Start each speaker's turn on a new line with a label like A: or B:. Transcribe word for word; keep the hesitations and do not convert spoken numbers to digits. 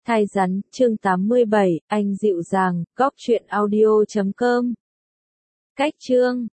A: Thai rắn, chương tám mươi bảy, anh dịu dàng, góc truyện audio chấm com. Cách chương